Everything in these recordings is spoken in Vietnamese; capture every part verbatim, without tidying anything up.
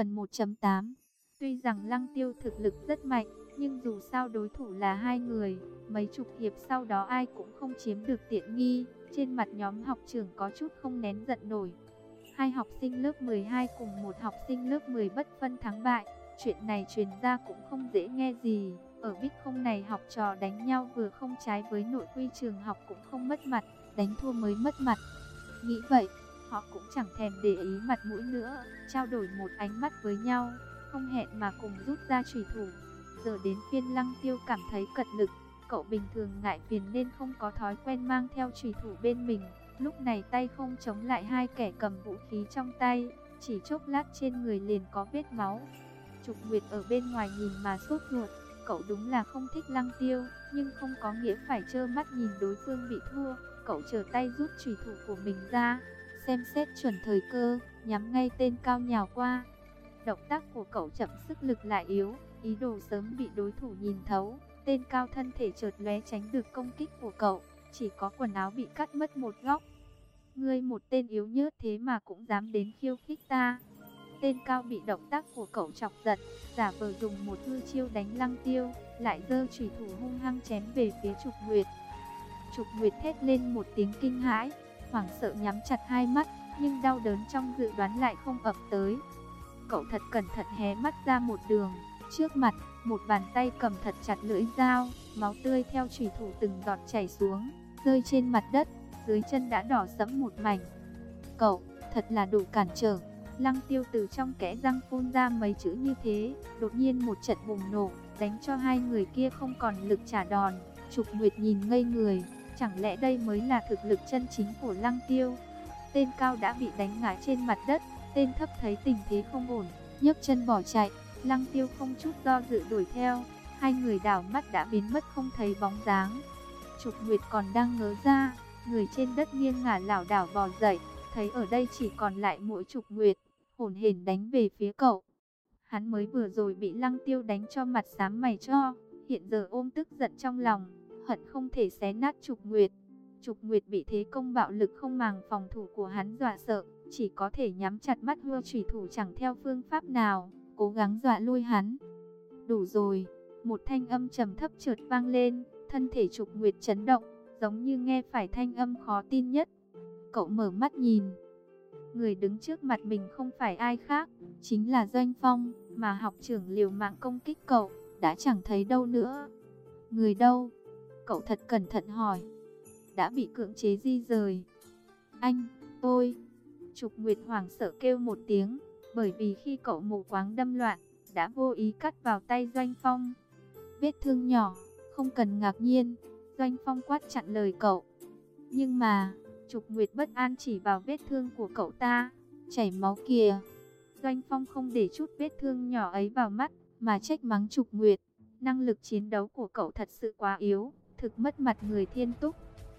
Phần một chấm tám. Tuy rằng Lăng Tiêu thực lực rất mạnh, nhưng dù sao đối thủ là hai người, mấy chục hiệp sau đó ai cũng không chiếm được tiện nghi. Trên mặt nhóm học trưởng có chút không nén giận nổi. Hai học sinh lớp mười hai cùng một học sinh lớp mười bất phân thắng bại. Chuyện này truyền ra cũng không dễ nghe gì. Ở Bích Không này học trò đánh nhau vừa không trái với nội quy trường học cũng không mất mặt, đánh thua mới mất mặt. Nghĩ vậy, họ cũng chẳng thèm để ý mặt mũi nữa, trao đổi một ánh mắt với nhau, không hẹn mà cùng rút ra chủy thủ. Giờ đến phiên Lăng Tiêu cảm thấy cật lực, cậu bình thường ngại phiền nên không có thói quen mang theo chủy thủ bên mình. Lúc này tay không chống lại hai kẻ cầm vũ khí trong tay, chỉ chốc lát trên người liền có vết máu. Trục Nguyệt ở bên ngoài nhìn mà sốt ruột, cậu đúng là không thích Lăng Tiêu, nhưng không có nghĩa phải trơ mắt nhìn đối phương bị thua. Cậu trở tay rút chủy thủ của mình ra, xem xét chuẩn thời cơ, nhắm ngay tên cao nhào qua. Động tác của cậu chậm, sức lực lại yếu, ý đồ sớm bị đối thủ nhìn thấu. Tên cao thân thể chợt lóe tránh được công kích của cậu, chỉ có quần áo bị cắt mất một góc. Ngươi một tên yếu nhớt thế mà cũng dám đến khiêu khích ta. Tên cao bị động tác của cậu chọc giận, giả vờ dùng một hư chiêu đánh Lăng Tiêu, lại giơ chủy thủ hung hăng chém về phía Trục Nguyệt. Trục Nguyệt thét lên một tiếng kinh hãi, hoảng sợ nhắm chặt hai mắt, nhưng đau đớn trong dự đoán lại không ập tới. Cậu thật cẩn thận hé mắt ra một đường, trước mặt, một bàn tay cầm thật chặt lưỡi dao, máu tươi theo chủy thủ từng giọt chảy xuống, rơi trên mặt đất, dưới chân đã đỏ sẫm một mảnh. Cậu, thật là đủ cản trở. Lăng Tiêu từ trong kẽ răng phun ra mấy chữ như thế, đột nhiên một trận bùng nổ, đánh cho hai người kia không còn lực trả đòn. Trục Nguyệt nhìn ngây người, chẳng lẽ đây mới là thực lực chân chính của Lăng Tiêu? Tên cao đã bị đánh ngã trên mặt đất, tên thấp thấy tình thế không ổn, nhấc chân bỏ chạy. Lăng Tiêu không chút do dự đuổi theo, hai người đảo mắt đã biến mất không thấy bóng dáng. Trục Nguyệt còn đang ngớ ra, người trên đất nghiêng ngả lảo đảo bò dậy, thấy ở đây chỉ còn lại mỗi Trục Nguyệt, hổn hển đánh về phía cậu. Hắn mới vừa rồi bị Lăng Tiêu đánh cho mặt xám mày cho, hiện giờ ôm tức giận trong lòng, hận không thể xé nát Trục Nguyệt. Trục Nguyệt bị thế công bạo lực không màng phòng thủ của hắn dọa sợ, chỉ có thể nhắm chặt mắt hơ chủy thủ chẳng theo phương pháp nào, cố gắng dọa lui hắn. Đủ rồi, một thanh âm trầm thấp chợt vang lên, thân thể Trục Nguyệt chấn động, giống như nghe phải thanh âm khó tin nhất. Cậu mở mắt nhìn, người đứng trước mặt mình không phải ai khác, chính là Doanh Phong, mà học trưởng liều mạng công kích cậu, đã chẳng thấy đâu nữa. Người đâu? Cậu thật cẩn thận hỏi. Đã bị cưỡng chế di rời. Anh, tôi. Trục Nguyệt hoảng sợ kêu một tiếng, bởi vì khi cậu mù quáng đâm loạn, đã vô ý cắt vào tay Doanh Phong. Vết thương nhỏ, không cần ngạc nhiên, Doanh Phong quát chặn lời cậu. Nhưng mà, Trục Nguyệt bất an chỉ vào vết thương của cậu ta, chảy máu kìa. Doanh Phong không để chút vết thương nhỏ ấy vào mắt, mà trách mắng Trục Nguyệt. Năng lực chiến đấu của cậu thật sự quá yếu, thực mất mặt người Thiên Túc.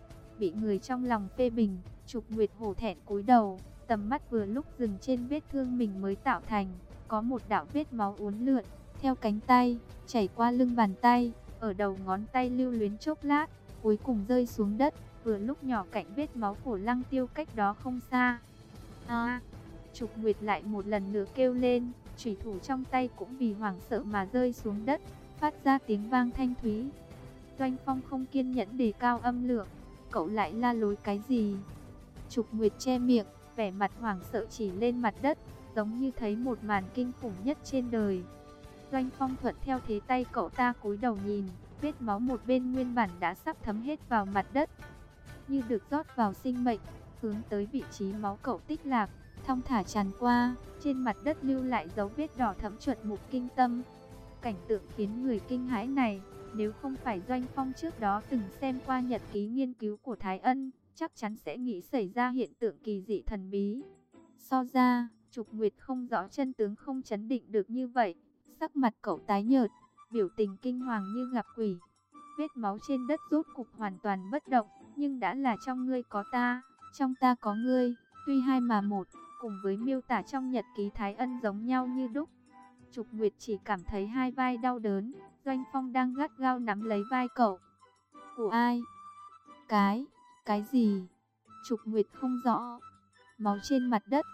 Bị người trong lòng phê bình, Trục Nguyệt hổ thẹn cúi đầu, tầm mắt vừa lúc dừng trên vết thương mình mới tạo thành, có một đạo vết máu uốn lượn, theo cánh tay, chảy qua lưng bàn tay, ở đầu ngón tay lưu luyến chốc lát, cuối cùng rơi xuống đất, vừa lúc nhỏ cạnh vết máu của Lăng Tiêu cách đó không xa. À, Trục Nguyệt lại một lần nữa kêu lên, chủy thủ trong tay cũng vì hoảng sợ mà rơi xuống đất, phát ra tiếng vang thanh thúy. Doanh Phong không kiên nhẫn đề cao âm lượng, cậu lại la lối cái gì? Trục Nguyệt che miệng, vẻ mặt hoảng sợ chỉ lên mặt đất, giống như thấy một màn kinh khủng nhất trên đời. Doanh Phong thuận theo thế tay cậu ta cúi đầu nhìn, vết máu một bên nguyên bản đã sắp thấm hết vào mặt đất, như được rót vào sinh mệnh, hướng tới vị trí máu cậu tích lạc, thong thả tràn qua, trên mặt đất lưu lại dấu vết đỏ thẫm chuẩn mục kinh tâm. Cảnh tượng khiến người kinh hãi này, nếu không phải Doanh Phong trước đó từng xem qua nhật ký nghiên cứu của Thái Ân, chắc chắn sẽ nghĩ xảy ra hiện tượng kỳ dị thần bí. So ra, Trục Nguyệt không rõ chân tướng không chấn định được như vậy, sắc mặt cậu tái nhợt, biểu tình kinh hoàng như gặp quỷ. Vết máu trên đất rốt cục hoàn toàn bất động, nhưng đã là trong ngươi có ta, trong ta có ngươi, tuy hai mà một, cùng với miêu tả trong nhật ký Thái Ân giống nhau như đúc. Trục Nguyệt chỉ cảm thấy hai vai đau đớn, Doanh Phong đang gắt gao nắm lấy vai cậu. Của ai? Cái, cái gì? Trục Nguyệt không rõ. Máu trên mặt đất.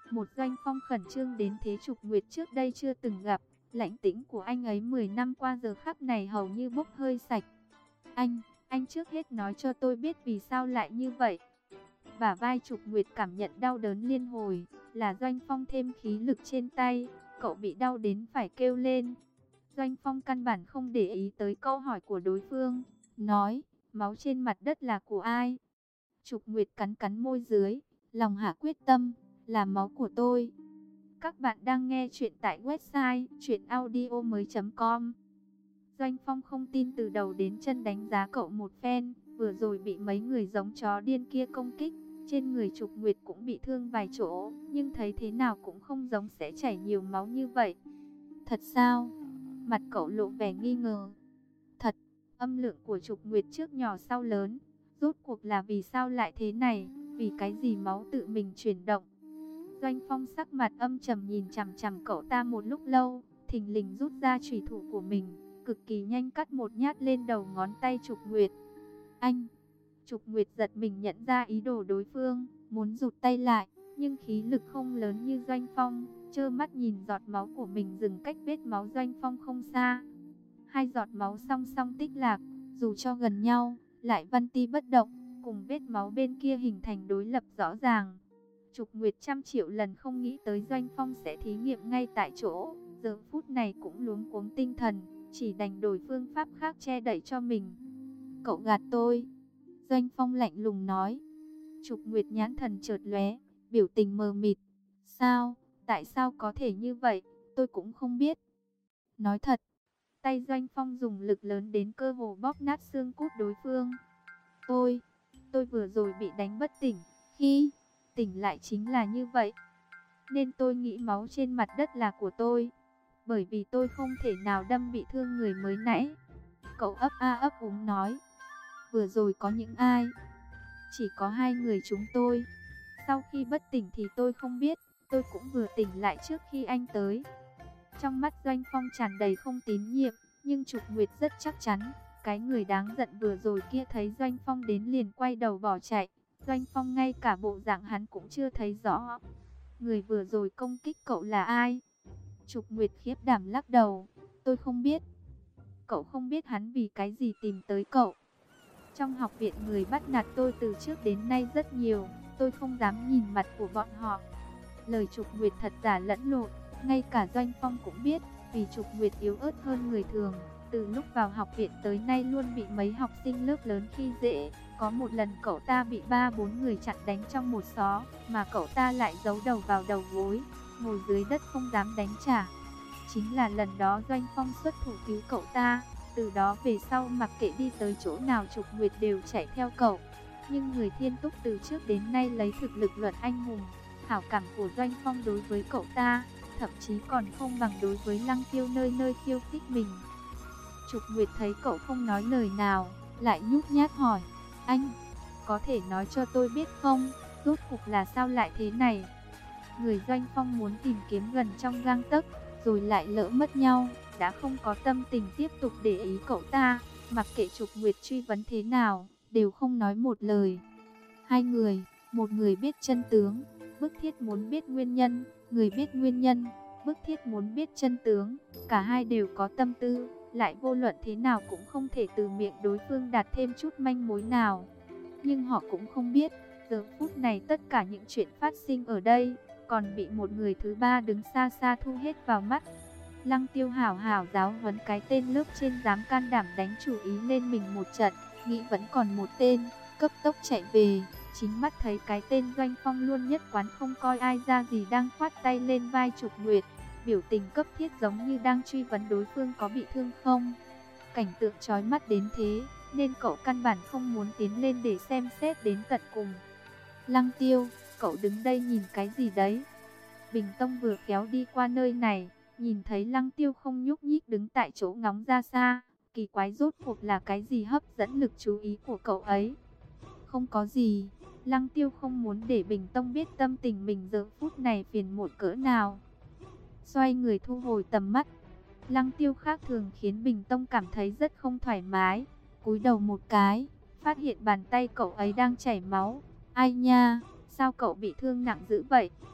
Một Doanh Phong khẩn trương đến thế Trục Nguyệt trước đây chưa từng gặp. Lãnh tĩnh của anh ấy mười năm qua giờ khắc này hầu như bốc hơi sạch. Anh, anh trước hết nói cho tôi biết vì sao lại như vậy. Bả vai Trục Nguyệt cảm nhận đau đớn liên hồi, là Doanh Phong thêm khí lực trên tay, cậu bị đau đến phải kêu lên. Doanh Phong căn bản không để ý tới câu hỏi của đối phương, nói, máu trên mặt đất là của ai? Trục Nguyệt cắn cắn môi dưới, lòng hạ quyết tâm, là máu của tôi. Các bạn đang nghe chuyện tại website truyện audio mới chấm com. Doanh Phong không tin từ đầu đến chân đánh giá cậu một phen, vừa rồi bị mấy người giống chó điên kia công kích, trên người Trục Nguyệt cũng bị thương vài chỗ, nhưng thấy thế nào cũng không giống sẽ chảy nhiều máu như vậy. Thật sao? Mặt cậu lộ vẻ nghi ngờ. Thật, âm lượng của Trục Nguyệt trước nhỏ sau lớn, rốt cuộc là vì sao lại thế này, vì cái gì máu tự mình chuyển động. Doanh Phong sắc mặt âm trầm nhìn chằm chằm cậu ta một lúc lâu, thình lình rút ra chủy thủ của mình, cực kỳ nhanh cắt một nhát lên đầu ngón tay Trục Nguyệt. Anh! Trục Nguyệt giật mình nhận ra ý đồ đối phương, muốn rụt tay lại, nhưng khí lực không lớn như Doanh Phong, trơ mắt nhìn giọt máu của mình dừng cách vết máu Doanh Phong không xa. Hai giọt máu song song tích lạc, dù cho gần nhau, lại văn ti bất động, cùng vết máu bên kia hình thành đối lập rõ ràng. Trục Nguyệt trăm triệu lần không nghĩ tới Doanh Phong sẽ thí nghiệm ngay tại chỗ, giờ phút này cũng luống cuống tinh thần, chỉ đành đổi phương pháp khác che đậy cho mình. Cậu gạt tôi. Doanh Phong lạnh lùng nói. Trục Nguyệt nhãn thần chợt lóe, biểu tình mờ mịt. Sao? Tại sao có thể như vậy? Tôi cũng không biết. Nói thật. Tay Doanh Phong dùng lực lớn đến cơ hồ bóp nát xương cốt đối phương. Tôi, tôi vừa rồi bị đánh bất tỉnh. Khi tỉnh lại chính là như vậy. Nên tôi nghĩ máu trên mặt đất là của tôi. Bởi vì tôi không thể nào đâm bị thương người mới nãy. Cậu ấp a ấp úng nói. Vừa rồi có những ai? Chỉ có hai người chúng tôi. Sau khi bất tỉnh thì tôi không biết. Tôi cũng vừa tỉnh lại trước khi anh tới. Trong mắt Doanh Phong tràn đầy không tín nhiệm, nhưng Trục Nguyệt rất chắc chắn. Cái người đáng giận vừa rồi kia thấy Doanh Phong đến liền quay đầu bỏ chạy. Doanh Phong ngay cả bộ dạng hắn cũng chưa thấy rõ. Người vừa rồi công kích cậu là ai? Trục Nguyệt khiếp đảm lắc đầu. Tôi không biết. Cậu không biết hắn vì cái gì tìm tới cậu. Trong học viện người bắt nạt tôi từ trước đến nay rất nhiều. Tôi không dám nhìn mặt của bọn họ. Lời Trục Nguyệt thật giả lẫn lộn. Ngay cả Doanh Phong cũng biết. Vì Trục Nguyệt yếu ớt hơn người thường, từ lúc vào học viện tới nay luôn bị mấy học sinh lớp lớn khi dễ. Có một lần cậu ta bị ba bốn người chặn đánh trong một xó, mà cậu ta lại giấu đầu vào đầu gối, ngồi dưới đất không dám đánh trả. Chính là lần đó Doanh Phong xuất thủ cứu cậu ta. Từ đó về sau mặc kệ đi tới chỗ nào Trục Nguyệt đều chạy theo cậu. Nhưng người Thiên Túc từ trước đến nay lấy thực lực luận anh hùng. Hảo cảm của Doanh Phong đối với cậu ta thậm chí còn không bằng đối với Lăng Tiêu nơi nơi khiêu khích mình. Trục Nguyệt thấy cậu không nói lời nào, lại nhút nhát hỏi, anh, có thể nói cho tôi biết không, rốt cuộc là sao lại thế này? Người Doanh Phong muốn tìm kiếm gần trong gang tấc, rồi lại lỡ mất nhau, đã không có tâm tình tiếp tục để ý cậu ta, mặc kệ Trục Nguyệt truy vấn thế nào, đều không nói một lời. Hai người, một người biết chân tướng, bức thiết muốn biết nguyên nhân, người biết nguyên nhân, bức thiết muốn biết chân tướng, cả hai đều có tâm tư, lại vô luận thế nào cũng không thể từ miệng đối phương đạt thêm chút manh mối nào. Nhưng họ cũng không biết, giờ phút này tất cả những chuyện phát sinh ở đây, còn bị một người thứ ba đứng xa xa thu hết vào mắt. Lăng Tiêu hảo hảo giáo huấn cái tên lớp trên dám can đảm đánh chủ ý lên mình một trận, nghĩ vẫn còn một tên, cấp tốc chạy về. Chính mắt thấy cái tên Doanh Phong luôn nhất quán không coi ai ra gì đang khoát tay lên vai Trục Nguyệt, biểu tình cấp thiết giống như đang truy vấn đối phương có bị thương không. Cảnh tượng chói mắt đến thế, nên cậu căn bản không muốn tiến lên để xem xét đến tận cùng. Lăng Tiêu, cậu đứng đây nhìn cái gì đấy? Bình Tông vừa kéo đi qua nơi này, nhìn thấy Lăng Tiêu không nhúc nhích đứng tại chỗ ngóng ra xa, kỳ quái rốt cuộc là cái gì hấp dẫn lực chú ý của cậu ấy. Không có gì. Lăng Tiêu không muốn để Bình Tông biết tâm tình mình giờ phút này phiền muộn cỡ nào. Xoay người thu hồi tầm mắt. Lăng Tiêu khác thường khiến Bình Tông cảm thấy rất không thoải mái. Cúi đầu một cái, phát hiện bàn tay cậu ấy đang chảy máu. Ai nha, sao cậu bị thương nặng dữ vậy?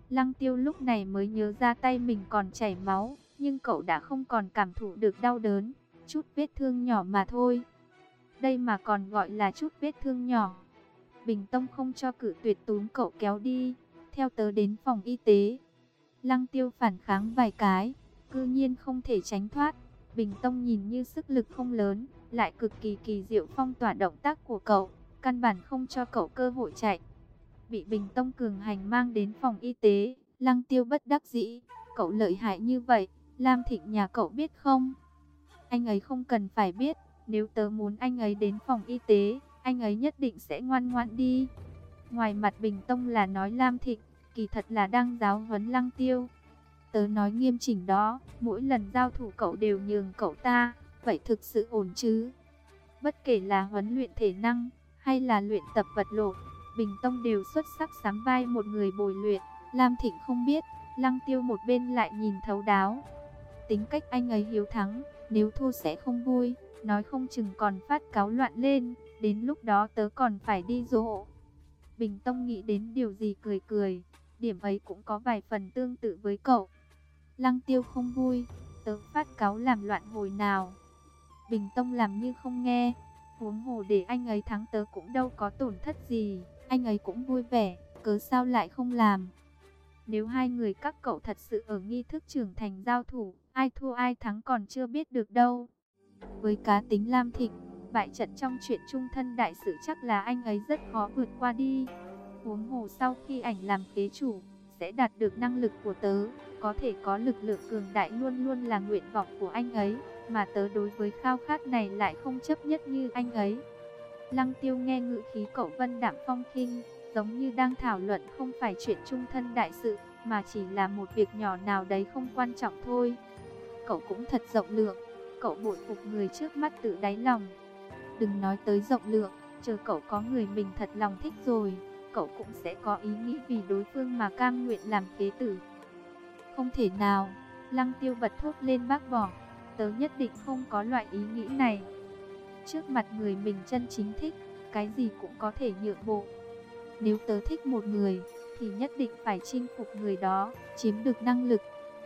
Lăng Tiêu lúc này mới nhớ ra tay mình còn chảy máu, nhưng cậu đã không còn cảm thụ được đau đớn, chút vết thương nhỏ mà thôi. Đây mà còn gọi là chút vết thương nhỏ. Bình Tông không cho cự tuyệt túm cậu kéo đi, theo tớ đến phòng y tế. Lăng Tiêu phản kháng vài cái, cư nhiên không thể tránh thoát. Bình Tông nhìn như sức lực không lớn, lại cực kỳ kỳ diệu phong tỏa động tác của cậu, căn bản không cho cậu cơ hội chạy. Bị Bình Tông cường hành mang đến phòng y tế, Lăng Tiêu bất đắc dĩ, cậu lợi hại như vậy, Lam Thịnh nhà cậu biết không? Anh ấy không cần phải biết, nếu tớ muốn anh ấy đến phòng y tế, anh ấy nhất định sẽ ngoan ngoãn đi. Ngoài mặt Bình Tông là nói Lam Thịnh, kỳ thật là đang giáo huấn Lăng Tiêu. Tớ nói nghiêm chỉnh đó, mỗi lần giao thủ cậu đều nhường cậu ta, vậy thực sự ổn chứ? Bất kể là huấn luyện thể năng, hay là luyện tập vật lộn, Bình Tông đều xuất sắc sắm vai một người bồi luyện. Lam Thịnh không biết, Lăng Tiêu một bên lại nhìn thấu đáo. Tính cách anh ấy hiếu thắng, nếu thua sẽ không vui, nói không chừng còn phát cáu loạn lên, đến lúc đó tớ còn phải đi dỗ. Bình Tông nghĩ đến điều gì cười cười, điểm ấy cũng có vài phần tương tự với cậu. Lăng Tiêu không vui, tớ phát cáu làm loạn hồi nào. Bình Tông làm như không nghe, huống hồ để anh ấy thắng tớ cũng đâu có tổn thất gì, anh ấy cũng vui vẻ, cớ sao lại không làm. Nếu hai người các cậu thật sự ở nghi thức trưởng thành giao thủ, ai thua ai thắng còn chưa biết được đâu. Với cá tính Lam Thịnh, bại trận trong chuyện chung thân đại sự chắc là anh ấy rất khó vượt qua đi. Huống hồ sau khi ảnh làm kế chủ, sẽ đạt được năng lực của tớ, có thể có lực lượng cường đại luôn luôn là nguyện vọng của anh ấy, mà tớ đối với khao khát này lại không chấp nhất như anh ấy. Lăng Tiêu nghe ngữ khí cậu vân đạm phong khinh, giống như đang thảo luận không phải chuyện chung thân đại sự, mà chỉ là một việc nhỏ nào đấy không quan trọng thôi. Cậu cũng thật rộng lượng, cậu bội phục người trước mắt từ đáy lòng. Đừng nói tới rộng lượng, chờ cậu có người mình thật lòng thích rồi, cậu cũng sẽ có ý nghĩ vì đối phương mà cam nguyện làm kế tử. Không thể nào, Lăng Tiêu bật thốt lên bác bỏ, tớ nhất định không có loại ý nghĩ này. Trước mặt người mình chân chính thích, cái gì cũng có thể nhượng bộ. Nếu tớ thích một người, thì nhất định phải chinh phục người đó, chiếm được năng lực.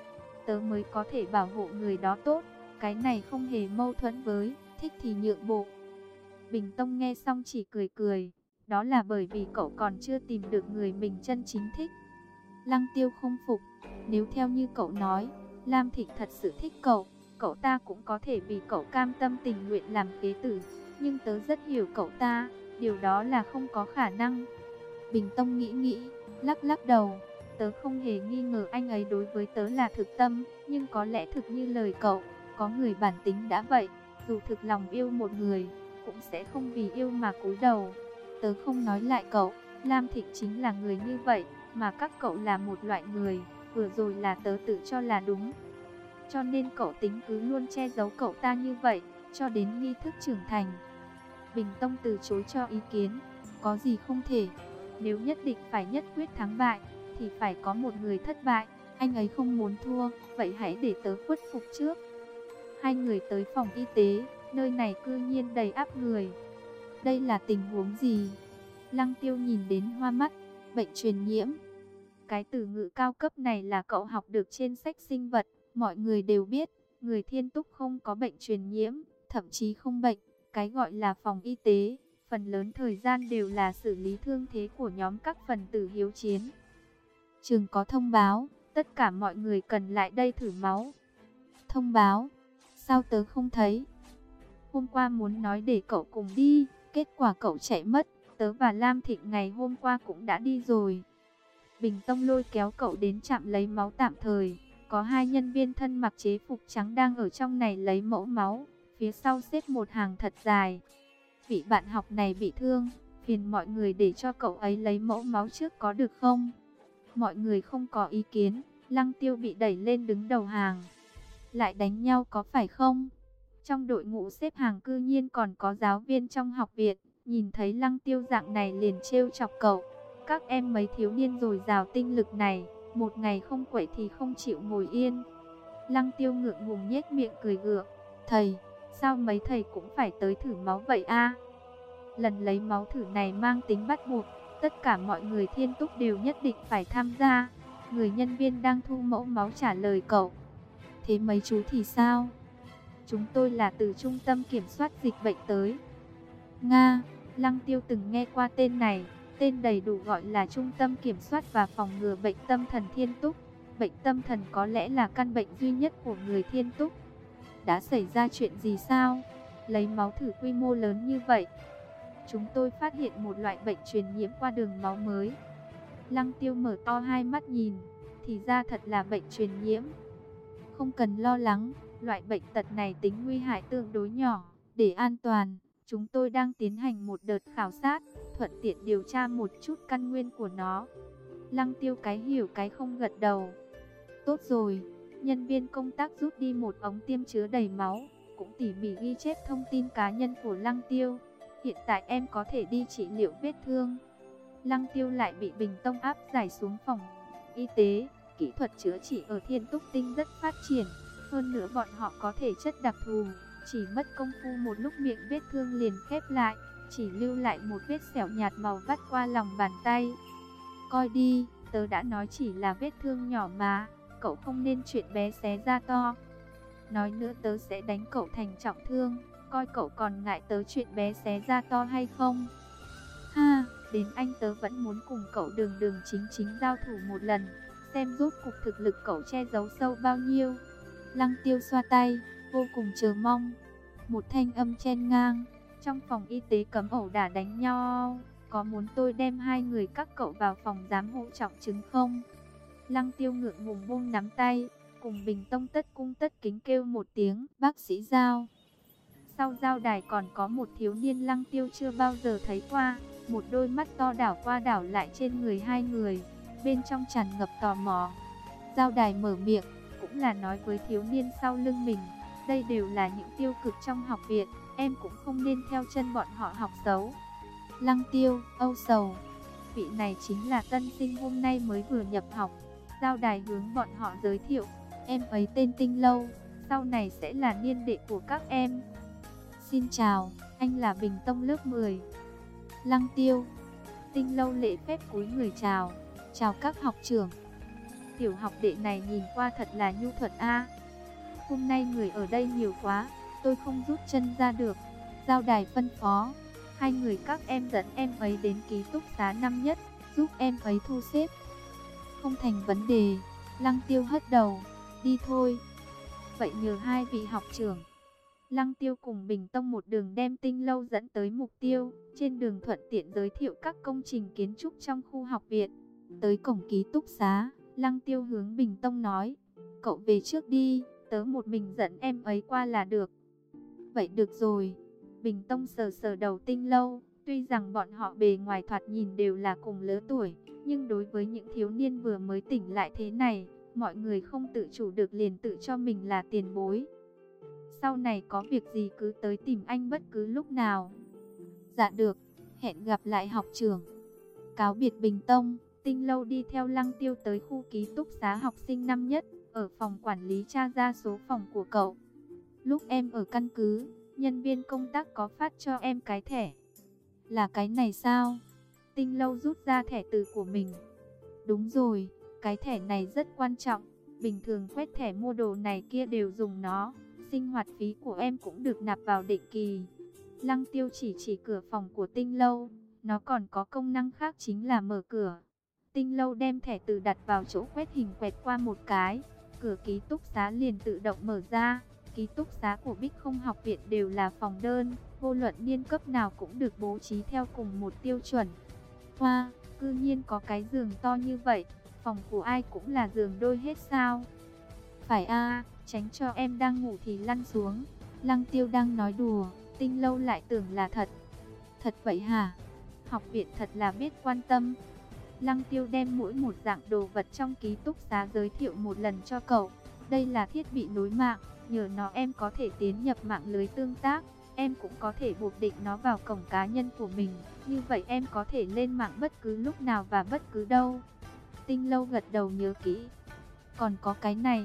Tớ mới có thể bảo hộ người đó tốt, cái này không hề mâu thuẫn với thích thì nhượng bộ. Bình Tông nghe xong chỉ cười cười, đó là bởi vì cậu còn chưa tìm được người mình chân chính thích. Lăng Tiêu không phục, nếu theo như cậu nói, Lam Thịnh thật sự thích cậu, cậu ta cũng có thể vì cậu cam tâm tình nguyện làm kế tử, nhưng tớ rất hiểu cậu ta, điều đó là không có khả năng. Bình Tông nghĩ nghĩ, lắc lắc đầu, tớ không hề nghi ngờ anh ấy đối với tớ là thực tâm, nhưng có lẽ thực như lời cậu, có người bản tính đã vậy, dù thực lòng yêu một người, cũng sẽ không vì yêu mà cúi đầu. Tớ không nói lại cậu, Lam Thịnh chính là người như vậy, mà các cậu là một loại người, vừa rồi là tớ tự cho là đúng. Cho nên cậu tính cứ luôn che giấu cậu ta như vậy, cho đến nghi thức trưởng thành. Bình Tông từ chối cho ý kiến, có gì không thể, nếu nhất định phải nhất quyết thắng bại, thì phải có một người thất bại, anh ấy không muốn thua, vậy hãy để tớ khuất phục trước. Hai người tới phòng y tế, nơi này cư nhiên đầy ắp người. Đây là tình huống gì? Lăng Tiêu nhìn đến hoa mắt, bệnh truyền nhiễm. Cái từ ngữ cao cấp này là cậu học được trên sách sinh vật, mọi người đều biết, người thiên túc không có bệnh truyền nhiễm, thậm chí không bệnh. Cái gọi là phòng y tế, phần lớn thời gian đều là xử lý thương thế của nhóm các phần tử hiếu chiến. Trường có thông báo, tất cả mọi người cần lại đây thử máu. Thông báo? Sao tớ không thấy? Hôm qua muốn nói để cậu cùng đi, kết quả cậu chạy mất, tớ và Lam Thịnh ngày hôm qua cũng đã đi rồi. Bình Tông lôi kéo cậu đến trạm lấy máu tạm thời, có hai nhân viên thân mặc chế phục trắng đang ở trong này lấy mẫu máu, phía sau xếp một hàng thật dài. Vị bạn học này bị thương, phiền mọi người để cho cậu ấy lấy mẫu máu trước có được không? Mọi người không có ý kiến, Lăng Tiêu bị đẩy lên đứng đầu hàng. Lại đánh nhau có phải không? Trong đội ngũ xếp hàng cư nhiên còn có giáo viên trong học viện, nhìn thấy Lăng Tiêu dạng này liền trêu chọc cậu. Các em mấy thiếu niên dồi dào tinh lực này, một ngày không quậy thì không chịu ngồi yên. Lăng Tiêu ngượng ngùng nhếch miệng cười gượng, thầy, sao mấy thầy cũng phải tới thử máu vậy a? Lần lấy máu thử này mang tính bắt buộc, tất cả mọi người thiên túc đều nhất định phải tham gia. Người nhân viên đang thu mẫu máu trả lời cậu. Thế mấy chú thì sao? Chúng tôi là từ trung tâm kiểm soát dịch bệnh tới. Nga, Lăng Tiêu từng nghe qua tên này. Tên đầy đủ gọi là Trung tâm Kiểm soát và Phòng ngừa Bệnh Tâm Thần Thiên Túc. Bệnh tâm thần có lẽ là căn bệnh duy nhất của người Thiên Túc. Đã xảy ra chuyện gì sao? Lấy máu thử quy mô lớn như vậy. Chúng tôi phát hiện một loại bệnh truyền nhiễm qua đường máu mới. Lăng Tiêu mở to hai mắt nhìn. Thì ra thật là bệnh truyền nhiễm. Không cần lo lắng, loại bệnh tật này tính nguy hại tương đối nhỏ. Để an toàn, chúng tôi đang tiến hành một đợt khảo sát, thuận tiện điều tra một chút căn nguyên của nó. Lăng Tiêu cái hiểu cái không gật đầu. Tốt rồi, nhân viên công tác rút đi một ống tiêm chứa đầy máu, cũng tỉ mỉ ghi chép thông tin cá nhân của Lăng Tiêu. Hiện tại em có thể đi trị liệu vết thương. Lăng Tiêu lại bị Bình Tông áp giải xuống phòng y tế. Kỹ thuật chữa trị ở Thiên Túc Tinh rất phát triển. Hơn nữa bọn họ có thể chất đặc thù. Chỉ mất công phu một lúc miệng vết thương liền khép lại. Chỉ lưu lại một vết sẹo nhạt màu vắt qua lòng bàn tay. Coi đi, tớ đã nói chỉ là vết thương nhỏ mà. Cậu không nên chuyện bé xé ra to. Nói nữa tớ sẽ đánh cậu thành trọng thương. Coi cậu còn ngại tớ chuyện bé xé ra to hay không? Ha, đến anh tớ vẫn muốn cùng cậu đường đường chính chính giao thủ một lần. Xem rốt cục thực lực cậu che giấu sâu bao nhiêu. Lăng Tiêu xoa tay, vô cùng chờ mong. Một thanh âm chen ngang. Trong phòng y tế cấm ẩu đả đánh nhau. Có muốn tôi đem hai người các cậu vào phòng giám hộ trọng chứng không? Lăng Tiêu ngượng ngùng buông nắm tay. Cùng Bình Tông tất cung tất kính kêu một tiếng bác sĩ Giao. Sau Giao đài còn có một thiếu niên Lăng Tiêu chưa bao giờ thấy qua. Một đôi mắt to đảo qua đảo lại trên người hai người. Bên trong tràn ngập tò mò. Giao đài mở miệng, cũng là nói với thiếu niên sau lưng mình. Đây đều là những tiêu cực trong học viện. Em cũng không nên theo chân bọn họ học xấu. Lăng Tiêu, âu sầu. Vị này chính là tân sinh hôm nay mới vừa nhập học. Giao đài hướng bọn họ giới thiệu. Em ấy tên Tinh Lâu, sau này sẽ là niên đệ của các em. Xin chào, anh là Bình Tông lớp mười. Lăng Tiêu. Tinh Lâu lễ phép cúi người chào. Chào các học trưởng. Tiểu học đệ này nhìn qua thật là nhu thuận a. Hôm nay người ở đây nhiều quá, tôi không rút chân ra được. Giao đài phân phó. Hai người các em dẫn em ấy đến ký túc xá năm nhất, giúp em ấy thu xếp. Không thành vấn đề. Lăng Tiêu hất đầu. Đi thôi. Vậy nhờ hai vị học trưởng. Lăng Tiêu cùng Bình Tông một đường đem Tinh Lâu dẫn tới mục tiêu. Trên đường thuận tiện giới thiệu các công trình kiến trúc trong khu học viện. Tới cổng ký túc xá, Lăng Tiêu hướng Bình Tông nói. Cậu về trước đi, tớ một mình dẫn em ấy qua là được. Vậy được rồi. Bình Tông sờ sờ đầu Tinh Lâu. Tuy rằng bọn họ bề ngoài thoạt nhìn đều là cùng lứa tuổi, nhưng đối với những thiếu niên vừa mới tỉnh lại thế này, mọi người không tự chủ được liền tự cho mình là tiền bối. Sau này có việc gì cứ tới tìm anh bất cứ lúc nào. Dạ được, hẹn gặp lại học trưởng. Cáo biệt Bình Tông, Tinh Lâu đi theo Lăng Tiêu tới khu ký túc xá học sinh năm nhất. Ở phòng quản lý tra ra số phòng của cậu. Lúc em ở căn cứ, nhân viên công tác có phát cho em cái thẻ. Là cái này sao? Tinh Lâu rút ra thẻ từ của mình. Đúng rồi, cái thẻ này rất quan trọng. Bình thường quét thẻ mua đồ này kia đều dùng nó. Sinh hoạt phí của em cũng được nạp vào định kỳ. Lăng Tiêu chỉ chỉ cửa phòng của Tinh Lâu. Nó còn có công năng khác chính là mở cửa. Tinh Lâu đem thẻ từ đặt vào chỗ quét hình quẹt qua một cái. Cửa ký túc xá liền tự động mở ra. Ký túc xá của Bích Không học viện đều là phòng đơn. Vô luận niên cấp nào cũng được bố trí theo cùng một tiêu chuẩn. Hoa, wow, cư nhiên có cái giường to như vậy. Phòng của ai cũng là giường đôi hết sao? Phải a, tránh cho em đang ngủ thì lăn xuống. Lăng Tiêu đang nói đùa, Tinh Lâu lại tưởng là thật. Thật vậy hả? Học viện thật là biết quan tâm. Lăng Tiêu đem mỗi một dạng đồ vật trong ký túc xá giới thiệu một lần cho cậu. Đây là thiết bị nối mạng, nhờ nó em có thể tiến nhập mạng lưới tương tác. Em cũng có thể buộc định nó vào cổng cá nhân của mình. Như vậy em có thể lên mạng bất cứ lúc nào và bất cứ đâu. Tinh Lâu gật đầu nhớ kỹ. Còn có cái này.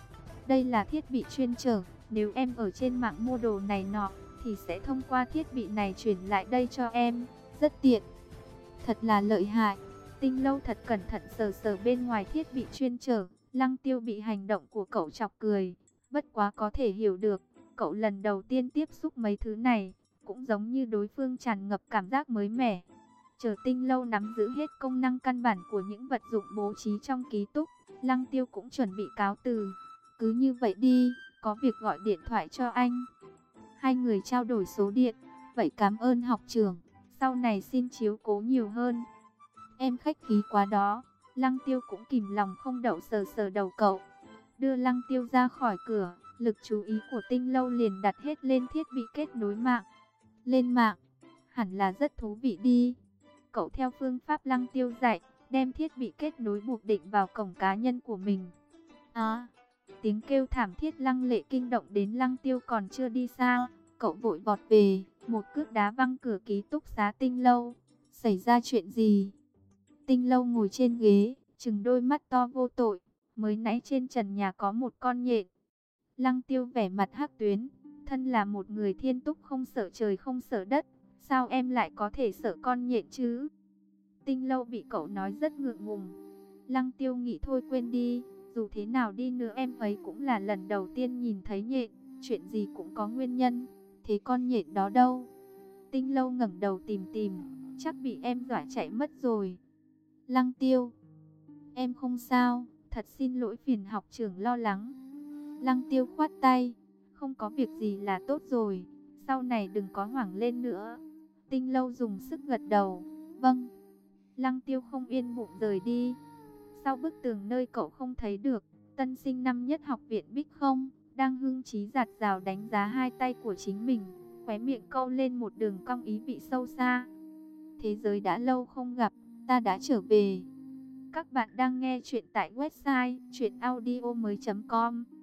Đây là thiết bị chuyên chở. Nếu em ở trên mạng mua đồ này nọ, thì sẽ thông qua thiết bị này chuyển lại đây cho em. Rất tiện. Thật là lợi hại. Tinh Lâu thật cẩn thận sờ sờ bên ngoài thiết bị chuyên trở. Lăng Tiêu bị hành động của cậu chọc cười. Bất quá có thể hiểu được, cậu lần đầu tiên tiếp xúc mấy thứ này, cũng giống như đối phương tràn ngập cảm giác mới mẻ. Chờ Tinh Lâu nắm giữ hết công năng căn bản của những vật dụng bố trí trong ký túc, Lăng Tiêu cũng chuẩn bị cáo từ. Cứ như vậy đi, có việc gọi điện thoại cho anh. Hai người trao đổi số điện. Vậy cảm ơn học trưởng, sau này xin chiếu cố nhiều hơn. Em khách khí quá đó. Lăng Tiêu cũng kìm lòng không đậu sờ sờ đầu cậu. Đưa Lăng Tiêu ra khỏi cửa, lực chú ý của Tinh Lâu liền đặt hết lên thiết bị kết nối mạng. Lên mạng, hẳn là rất thú vị đi. Cậu theo phương pháp Lăng Tiêu dạy, đem thiết bị kết nối buộc định vào cổng cá nhân của mình. À, tiếng kêu thảm thiết lăng lệ kinh động đến Lăng Tiêu còn chưa đi xa. Cậu vội vọt về, một cước đá văng cửa ký túc xá Tinh Lâu. Xảy ra chuyện gì? Tinh Lâu ngồi trên ghế, trừng đôi mắt to vô tội. Mới nãy trên trần nhà có một con nhện. Lăng Tiêu vẻ mặt hắc tuyến. Thân là một người thiên túc không sợ trời không sợ đất, sao em lại có thể sợ con nhện chứ? Tinh Lâu bị cậu nói rất ngượng ngùng. Lăng Tiêu nghĩ thôi quên đi. Dù thế nào đi nữa em ấy cũng là lần đầu tiên nhìn thấy nhện. Chuyện gì cũng có nguyên nhân. Thế con nhện đó đâu? Tinh Lâu ngẩng đầu tìm tìm. Chắc bị em dọa chạy mất rồi. Lăng Tiêu, em không sao, thật xin lỗi phiền học trưởng lo lắng. Lăng Tiêu khoát tay, không có việc gì là tốt rồi, sau này đừng có hoảng lên nữa. Tinh Lâu dùng sức gật đầu, vâng. Lăng Tiêu không yên bụng rời đi. Sau bức tường nơi cậu không thấy được, tân sinh năm nhất học viện Bích Không đang hưng trí giạt rào đánh giá hai tay của chính mình, khóe miệng câu lên một đường cong ý vị sâu xa. Thế giới đã lâu không gặp, ta đã trở về. Các bạn đang nghe chuyện tại website truyện audio mới chấm com.